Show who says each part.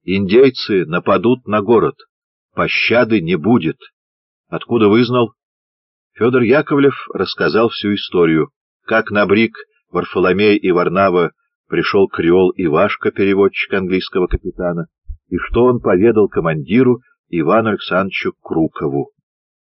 Speaker 1: Индейцы нападут на город. Пощады не будет. Откуда вызнал? Федор Яковлев рассказал всю историю, как на брик Варфоломей и Варнава пришел креол Ивашка, переводчик английского капитана, и что он поведал командиру Ивану Александровичу Крукову.